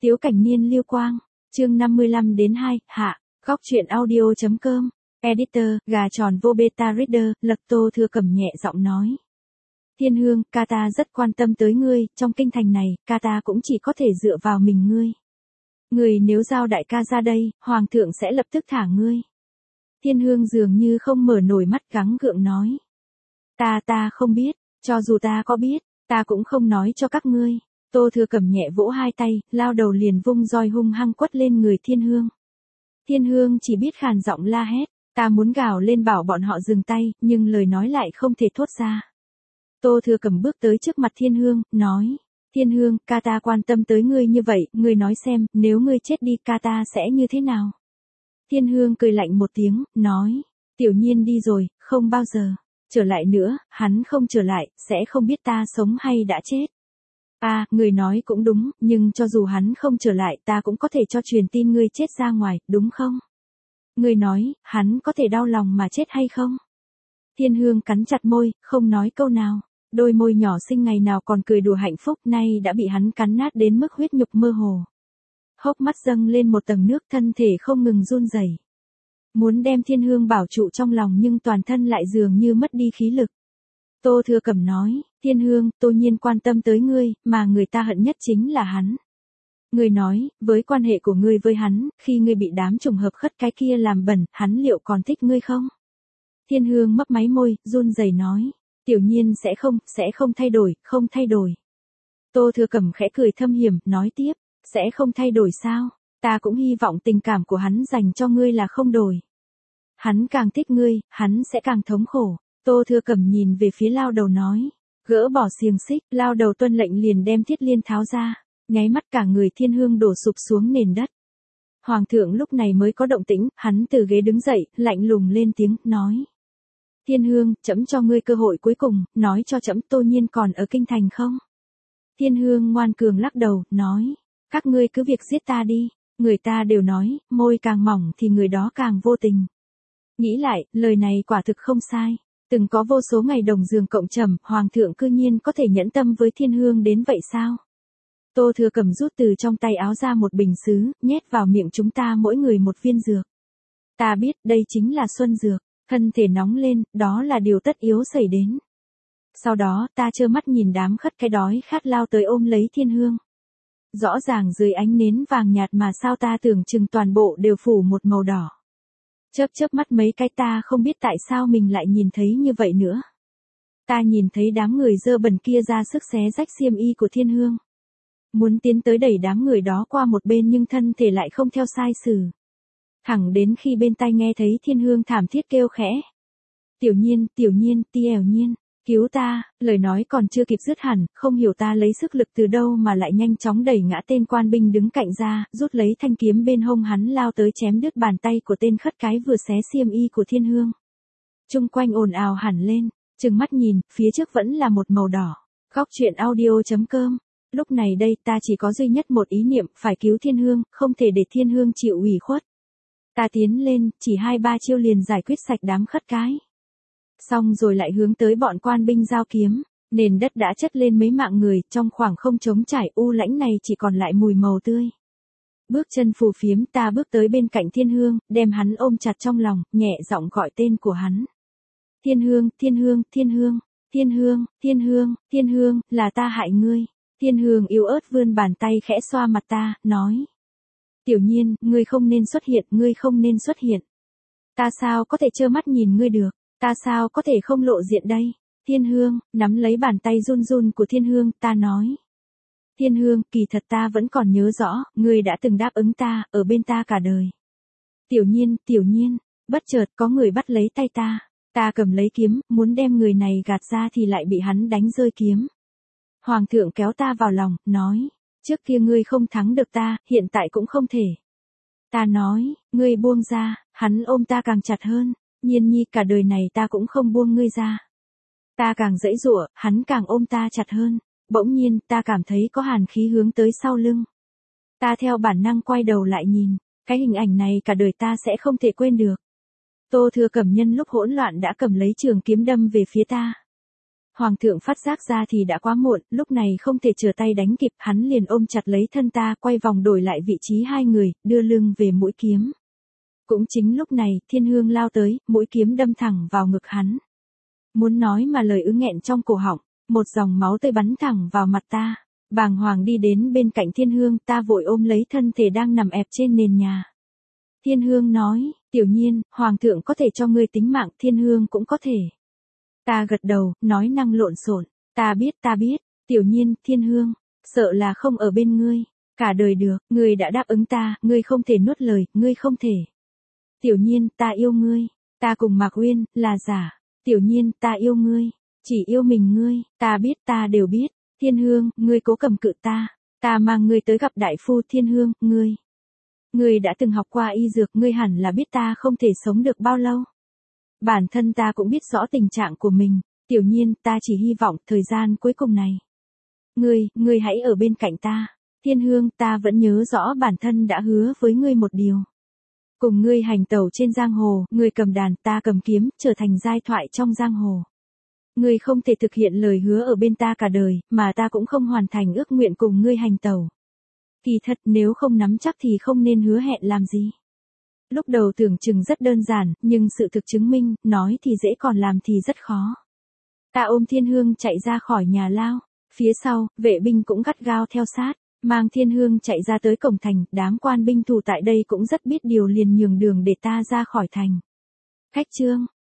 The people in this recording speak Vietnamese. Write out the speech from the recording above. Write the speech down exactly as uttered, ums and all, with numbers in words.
Tiếu Cảnh Niên Lưu Quang, chương năm mươi lăm đến hai, hạ, góc truyện audio.com, editor, gà tròn vô beta reader, Lật Tô Thừa Cẩm nhẹ giọng nói. Thiên Hương, ca ta rất quan tâm tới ngươi, trong kinh thành này, ca ta cũng chỉ có thể dựa vào mình ngươi. Ngươi nếu giao đại ca ra đây, hoàng thượng sẽ lập tức thả ngươi. Thiên Hương dường như không mở nổi mắt gắng gượng nói. Ta ta không biết, cho dù ta có biết, ta cũng không nói cho các ngươi. Tô Thừa Cẩm nhẹ vỗ hai tay, lao đầu liền vung roi hung hăng quất lên người Thiên Hương. Thiên Hương chỉ biết khàn giọng la hét, ta muốn gào lên bảo bọn họ dừng tay, nhưng lời nói lại không thể thốt ra. Tô Thừa Cẩm bước tới trước mặt Thiên Hương, nói, Thiên Hương, ca ta quan tâm tới ngươi như vậy, ngươi nói xem, nếu ngươi chết đi ca ta sẽ như thế nào? Thiên Hương cười lạnh một tiếng, nói, Tiểu Nhiên đi rồi, không bao giờ trở lại nữa, hắn không trở lại, sẽ không biết ta sống hay đã chết. À, người nói cũng đúng, nhưng cho dù hắn không trở lại ta cũng có thể cho truyền tin ngươi chết ra ngoài, đúng không? Ngươi nói, hắn có thể đau lòng mà chết hay không? Thiên Hương cắn chặt môi, không nói câu nào. Đôi môi nhỏ xinh ngày nào còn cười đùa hạnh phúc nay đã bị hắn cắn nát đến mức huyết nhục mơ hồ. Hốc mắt dâng lên một tầng nước, thân thể không ngừng run rẩy. Muốn đem Thiên Hương bảo trụ trong lòng nhưng toàn thân lại dường như mất đi khí lực. Tô Thừa Cẩm nói, Thiên Hương, Tô Nhiên quan tâm tới ngươi, mà người ta hận nhất chính là hắn. Ngươi nói, với quan hệ của ngươi với hắn, khi ngươi bị đám trùng hợp khất cái kia làm bẩn, hắn liệu còn thích ngươi không? Thiên Hương mấp máy môi, run rẩy nói, Tiểu Nhiên sẽ không, sẽ không thay đổi, không thay đổi. Tô Thừa Cẩm khẽ cười thâm hiểm, nói tiếp, sẽ không thay đổi sao? Ta cũng hy vọng tình cảm của hắn dành cho ngươi là không đổi. Hắn càng thích ngươi, hắn sẽ càng thống khổ. Tô Thừa Cẩm nhìn về phía lao đầu nói, gỡ bỏ xiềng xích, lao đầu tuân lệnh liền đem thiết liên tháo ra, nháy mắt cả người Thiên Hương đổ sụp xuống nền đất. Hoàng thượng lúc này mới có động tĩnh, hắn từ ghế đứng dậy, lạnh lùng lên tiếng, nói. Thiên Hương, trẫm cho ngươi cơ hội cuối cùng, nói cho trẫm Tô Nhiên còn ở kinh thành không? Thiên Hương ngoan cường lắc đầu, nói, các ngươi cứ việc giết ta đi, người ta đều nói, môi càng mỏng thì người đó càng vô tình. Nghĩ lại, lời này quả thực không sai. Từng có vô số ngày đồng giường cộng trầm, hoàng thượng cư nhiên có thể nhẫn tâm với Thiên Hương đến vậy sao? Tô Thừa Cẩm rút từ trong tay áo ra một bình sứ, nhét vào miệng chúng ta mỗi người một viên dược. Ta biết, đây chính là xuân dược, thân thể nóng lên, đó là điều tất yếu xảy đến. Sau đó, ta trơ mắt nhìn đám khất cái đói khát lao tới ôm lấy Thiên Hương. Rõ ràng dưới ánh nến vàng nhạt mà sao ta tưởng chừng toàn bộ đều phủ một màu đỏ. Chớp chớp mắt mấy cái ta không biết tại sao mình lại nhìn thấy như vậy nữa. Ta nhìn thấy đám người dơ bẩn kia ra sức xé rách xiêm y của Thiên Hương. Muốn tiến tới đẩy đám người đó qua một bên nhưng thân thể lại không theo sai sử. Thẳng đến khi bên tai nghe thấy Thiên Hương thảm thiết kêu khẽ. Tiểu Nhiên, Tiểu Nhiên, Tiểu Nhiên, cứu ta, lời nói còn chưa kịp dứt hẳn, không hiểu ta lấy sức lực từ đâu mà lại nhanh chóng đẩy ngã tên quan binh đứng cạnh ra, rút lấy thanh kiếm bên hông hắn lao tới chém đứt bàn tay của tên khất cái vừa xé xiêm y của Thiên Hương. Chung quanh ồn ào hẳn lên, trừng mắt nhìn, phía trước vẫn là một màu đỏ. Góc truyện audio.com. Lúc này đây ta chỉ có duy nhất một ý niệm, phải cứu Thiên Hương, không thể để Thiên Hương chịu ủy khuất. Ta tiến lên, chỉ hai ba chiêu liền giải quyết sạch đám khất cái. Xong rồi lại hướng tới bọn quan binh giao kiếm, nền đất đã chất lên mấy mạng người, trong khoảng không trống trải u lãnh này chỉ còn lại mùi màu tươi. Bước chân phù phiếm ta bước tới bên cạnh Thiên Hương, đem hắn ôm chặt trong lòng, nhẹ giọng gọi tên của hắn. Thiên Hương, Thiên Hương, Thiên Hương, Thiên Hương, Thiên Hương, Thiên Hương, là ta hại ngươi. Thiên Hương yếu ớt vươn bàn tay khẽ xoa mặt ta, nói. Tiểu Nhiên, ngươi không nên xuất hiện, ngươi không nên xuất hiện. Ta sao có thể trơ mắt nhìn ngươi được, ta sao có thể không lộ diện đây? Thiên Hương, nắm lấy bàn tay run run của Thiên Hương, ta nói. Thiên Hương, kỳ thật ta vẫn còn nhớ rõ, ngươi đã từng đáp ứng ta, ở bên ta cả đời. Tiểu Nhiên, Tiểu Nhiên, bất chợt có người bắt lấy tay ta, ta cầm lấy kiếm, muốn đem người này gạt ra thì lại bị hắn đánh rơi kiếm. Hoàng thượng kéo ta vào lòng, nói, trước kia ngươi không thắng được ta, hiện tại cũng không thể. Ta nói, ngươi buông ra, hắn ôm ta càng chặt hơn, Nhiên nhi cả đời này ta cũng không buông ngươi ra. Ta càng giãy giụa, hắn càng ôm ta chặt hơn, bỗng nhiên ta cảm thấy có hàn khí hướng tới sau lưng. Ta theo bản năng quay đầu lại nhìn, cái hình ảnh này cả đời ta sẽ không thể quên được. Tô Thừa Cẩm nhân lúc hỗn loạn đã cầm lấy trường kiếm đâm về phía ta. Hoàng thượng phát giác ra thì đã quá muộn, lúc này không thể trở tay đánh kịp, hắn liền ôm chặt lấy thân ta, quay vòng đổi lại vị trí hai người, đưa lưng về mũi kiếm. Cũng chính lúc này, Thiên Hương lao tới, mũi kiếm đâm thẳng vào ngực hắn. Muốn nói mà lời ứ nghẹn trong cổ họng, một dòng máu tươi bắn thẳng vào mặt ta. Bàng hoàng đi đến bên cạnh Thiên Hương, ta vội ôm lấy thân thể đang nằm ẹp trên nền nhà. Thiên Hương nói, Tiểu Nhiên, Hoàng thượng có thể cho ngươi tính mạng, Thiên Hương cũng có thể. Ta gật đầu, nói năng lộn xộn, ta biết ta biết, Tiểu Nhiên, Thiên Hương, sợ là không ở bên ngươi, cả đời được, ngươi đã đáp ứng ta, ngươi không thể nuốt lời, ngươi không thể. Tiểu Nhiên, ta yêu ngươi, ta cùng Mạc Uyên, là giả, Tiểu Nhiên, ta yêu ngươi, chỉ yêu mình ngươi, ta biết ta đều biết, Thiên Hương, ngươi cố cầm cự ta, ta mang ngươi tới gặp đại phu. Thiên Hương, ngươi. Ngươi đã từng học qua y dược, ngươi hẳn là biết ta không thể sống được bao lâu. Bản thân ta cũng biết rõ tình trạng của mình, Tiểu Nhiên, ta chỉ hy vọng thời gian cuối cùng này. Ngươi, ngươi hãy ở bên cạnh ta. Thiên Hương, ta vẫn nhớ rõ bản thân đã hứa với ngươi một điều. Cùng ngươi hành tẩu trên giang hồ, ngươi cầm đàn, ta cầm kiếm, trở thành giai thoại trong giang hồ. Ngươi không thể thực hiện lời hứa ở bên ta cả đời, mà ta cũng không hoàn thành ước nguyện cùng ngươi hành tẩu. Kỳ thật nếu không nắm chắc thì không nên hứa hẹn làm gì. Lúc đầu tưởng chừng rất đơn giản, nhưng sự thực chứng minh, nói thì dễ còn làm thì rất khó. Ta ôm Thiên Hương chạy ra khỏi nhà lao. Phía sau, vệ binh cũng gắt gao theo sát, mang Thiên Hương chạy ra tới cổng thành, đám quan binh thủ tại đây cũng rất biết điều liền nhường đường để ta ra khỏi thành. Khách trương,